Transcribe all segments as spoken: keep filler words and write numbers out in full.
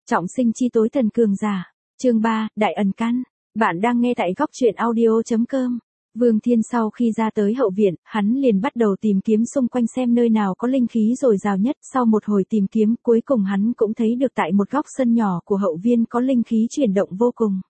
Trọng sinh chi tối thần cường giả. Chương ba, Đại ẩn căn. Bạn đang nghe tại góc truyện audio chấm com. Vương Thiên sau khi ra tới hậu viện, hắn liền bắt đầu tìm kiếm xung quanh xem nơi nào có linh khí dồi dào nhất. Sau một hồi tìm kiếm, cuối cùng hắn cũng thấy được tại một góc sân nhỏ của hậu viên có linh khí chuyển động vô cùng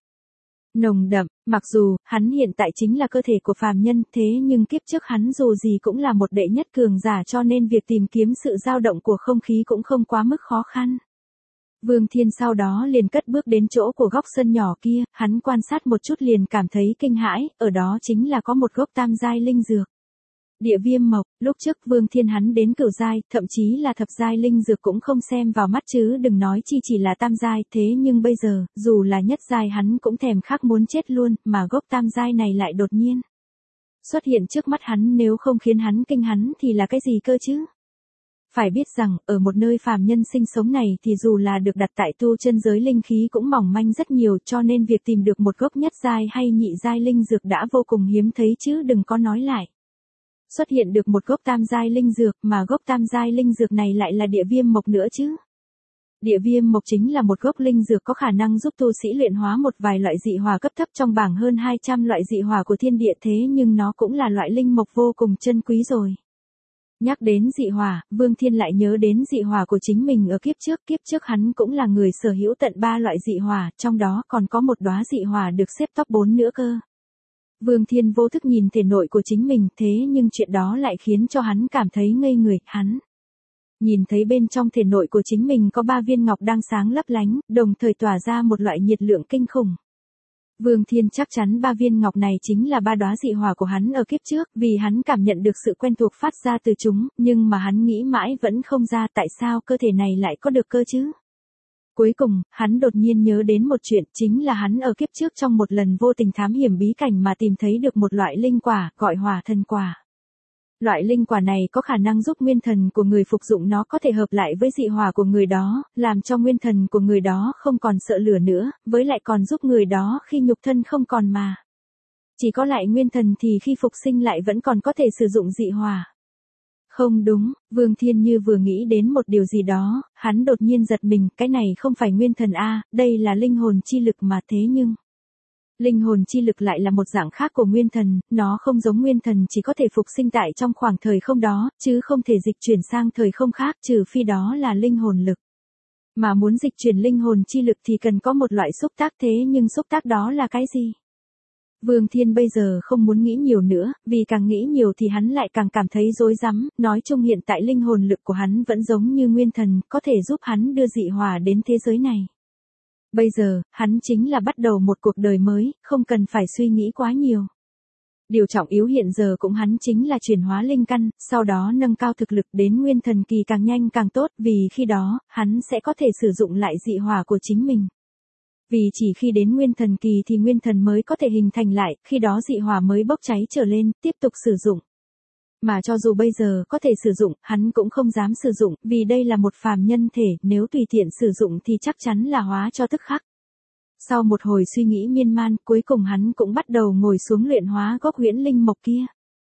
nồng đậm. Mặc dù hắn hiện tại chính là cơ thể của phàm nhân, thế nhưng kiếp trước hắn dù gì cũng là một đệ nhất cường giả, cho nên việc tìm kiếm sự dao động của không khí cũng không quá mức khó khăn. Vương Thiên sau đó liền cất bước đến chỗ của góc sân nhỏ kia, hắn quan sát một chút liền cảm thấy kinh hãi, ở đó chính là có một gốc tam giai linh dược. Địa viêm mộc. Lúc trước Vương Thiên hắn đến cửu giai, thậm chí là thập giai linh dược cũng không xem vào mắt chứ đừng nói chi chỉ là tam giai, thế nhưng bây giờ, dù là nhất giai hắn cũng thèm khát muốn chết luôn, mà gốc tam giai này lại đột nhiên xuất hiện trước mắt hắn, nếu không khiến hắn kinh hắn thì là cái gì cơ chứ? Phải biết rằng, ở một nơi phàm nhân sinh sống này thì dù là được đặt tại tu chân giới linh khí cũng mỏng manh rất nhiều, cho nên việc tìm được một gốc nhất giai hay nhị giai linh dược đã vô cùng hiếm thấy chứ đừng có nói lại. Xuất hiện được một gốc tam giai linh dược, mà gốc tam giai linh dược này lại là địa viêm mộc nữa chứ. Địa viêm mộc chính là một gốc linh dược có khả năng giúp tu sĩ luyện hóa một vài loại dị hỏa cấp thấp trong bảng hơn hai trăm loại dị hỏa của thiên địa, thế nhưng nó cũng là loại linh mộc vô cùng chân quý rồi. Nhắc đến dị hỏa, Vương Thiên lại nhớ đến dị hỏa của chính mình ở kiếp trước, kiếp trước hắn cũng là người sở hữu tận ba loại dị hỏa, trong đó còn có một đóa dị hỏa được xếp top bốn nữa cơ. Vương Thiên vô thức nhìn thể nội của chính mình, thế nhưng chuyện đó lại khiến cho hắn cảm thấy ngây người, hắn nhìn thấy bên trong thể nội của chính mình có ba viên ngọc đang sáng lấp lánh, đồng thời tỏa ra một loại nhiệt lượng kinh khủng. Vương Thiên chắc chắn ba viên ngọc này chính là ba đóa dị hỏa của hắn ở kiếp trước, vì hắn cảm nhận được sự quen thuộc phát ra từ chúng, nhưng mà hắn nghĩ mãi vẫn không ra tại sao cơ thể này lại có được cơ chứ. Cuối cùng, hắn đột nhiên nhớ đến một chuyện, chính là hắn ở kiếp trước trong một lần vô tình thám hiểm bí cảnh mà tìm thấy được một loại linh quả, gọi hỏa thần quả. Loại linh quả này có khả năng giúp nguyên thần của người phục dụng nó có thể hợp lại với dị hỏa của người đó, làm cho nguyên thần của người đó không còn sợ lửa nữa, với lại còn giúp người đó khi nhục thân không còn mà chỉ có lại nguyên thần thì khi phục sinh lại vẫn còn có thể sử dụng dị hỏa. Không đúng, Vương Thiên như vừa nghĩ đến một điều gì đó, hắn đột nhiên giật mình, cái này không phải nguyên thần a, đây là linh hồn chi lực mà, thế nhưng linh hồn chi lực lại là một dạng khác của nguyên thần, nó không giống nguyên thần chỉ có thể phục sinh tại trong khoảng thời không đó, chứ không thể dịch chuyển sang thời không khác, trừ phi đó là linh hồn lực. Mà muốn dịch chuyển linh hồn chi lực thì cần có một loại xúc tác, thế nhưng xúc tác đó là cái gì? Vương Thiên bây giờ không muốn nghĩ nhiều nữa, vì càng nghĩ nhiều thì hắn lại càng cảm thấy rối rắm, nói chung hiện tại linh hồn lực của hắn vẫn giống như nguyên thần, có thể giúp hắn đưa dị hỏa đến thế giới này. Bây giờ, hắn chính là bắt đầu một cuộc đời mới, không cần phải suy nghĩ quá nhiều. Điều trọng yếu hiện giờ cũng hắn chính là chuyển hóa linh căn, sau đó nâng cao thực lực đến nguyên thần kỳ càng nhanh càng tốt, vì khi đó, hắn sẽ có thể sử dụng lại dị hỏa của chính mình. Vì chỉ khi đến nguyên thần kỳ thì nguyên thần mới có thể hình thành lại, khi đó dị hỏa mới bốc cháy trở lên, tiếp tục sử dụng. Mà cho dù bây giờ có thể sử dụng, hắn cũng không dám sử dụng, vì đây là một phàm nhân thể, nếu tùy tiện sử dụng thì chắc chắn là hóa cho tức khắc. Sau một hồi suy nghĩ miên man, cuối cùng hắn cũng bắt đầu ngồi xuống luyện hóa gốc huyễn linh mộc kia.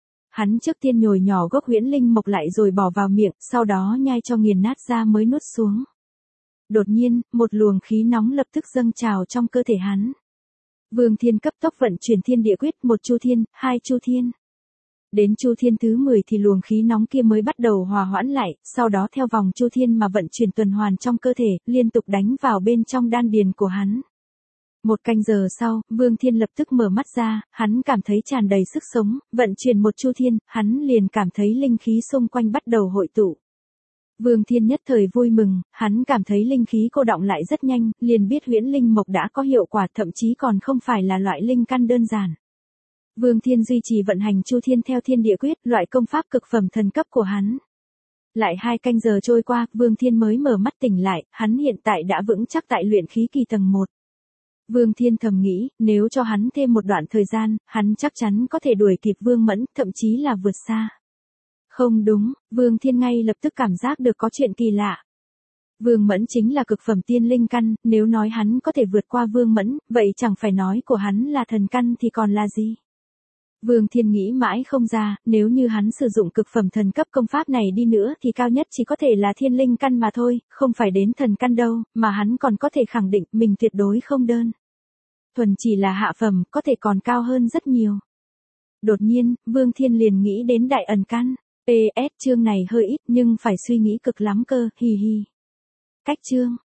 Hắn trước tiên nhồi nhỏ gốc huyễn linh mộc lại rồi bỏ vào miệng, sau đó nhai cho nghiền nát ra mới nuốt xuống. Đột nhiên, một luồng khí nóng lập tức dâng trào trong cơ thể hắn. Vương Thiên cấp tốc vận chuyển thiên địa quyết, một chu thiên, hai chu thiên. Đến chu thiên thứ mười thì luồng khí nóng kia mới bắt đầu hòa hoãn lại, sau đó theo vòng chu thiên mà vận chuyển tuần hoàn trong cơ thể, liên tục đánh vào bên trong đan điền của hắn. Một canh giờ sau, Vương Thiên lập tức mở mắt ra, hắn cảm thấy tràn đầy sức sống, vận chuyển một chu thiên, hắn liền cảm thấy linh khí xung quanh bắt đầu hội tụ. Vương Thiên nhất thời vui mừng, hắn cảm thấy linh khí cô đọng lại rất nhanh, liền biết huyễn linh mộc đã có hiệu quả, thậm chí còn không phải là loại linh căn đơn giản. Vương Thiên duy trì vận hành chu thiên theo thiên địa quyết, loại công pháp cực phẩm thần cấp của hắn. Lại hai canh giờ trôi qua, Vương Thiên mới mở mắt tỉnh lại, hắn hiện tại đã vững chắc tại luyện khí kỳ tầng một. Vương Thiên thầm nghĩ, nếu cho hắn thêm một đoạn thời gian, hắn chắc chắn có thể đuổi kịp Vương Mẫn, thậm chí là vượt xa. Không đúng, Vương Thiên ngay lập tức cảm giác được có chuyện kỳ lạ. Vương Mẫn chính là cực phẩm tiên linh căn, nếu nói hắn có thể vượt qua Vương Mẫn, vậy chẳng phải nói của hắn là thần căn thì còn là gì? Vương Thiên nghĩ mãi không ra, nếu như hắn sử dụng cực phẩm thần cấp công pháp này đi nữa thì cao nhất chỉ có thể là thiên linh căn mà thôi, không phải đến thần căn đâu, mà hắn còn có thể khẳng định mình tuyệt đối không đơn thuần chỉ là hạ phẩm, có thể còn cao hơn rất nhiều. Đột nhiên, Vương Thiên liền nghĩ đến đại ẩn căn. pê ét chương này hơi ít nhưng phải suy nghĩ cực lắm cơ, hì hì. Cách chương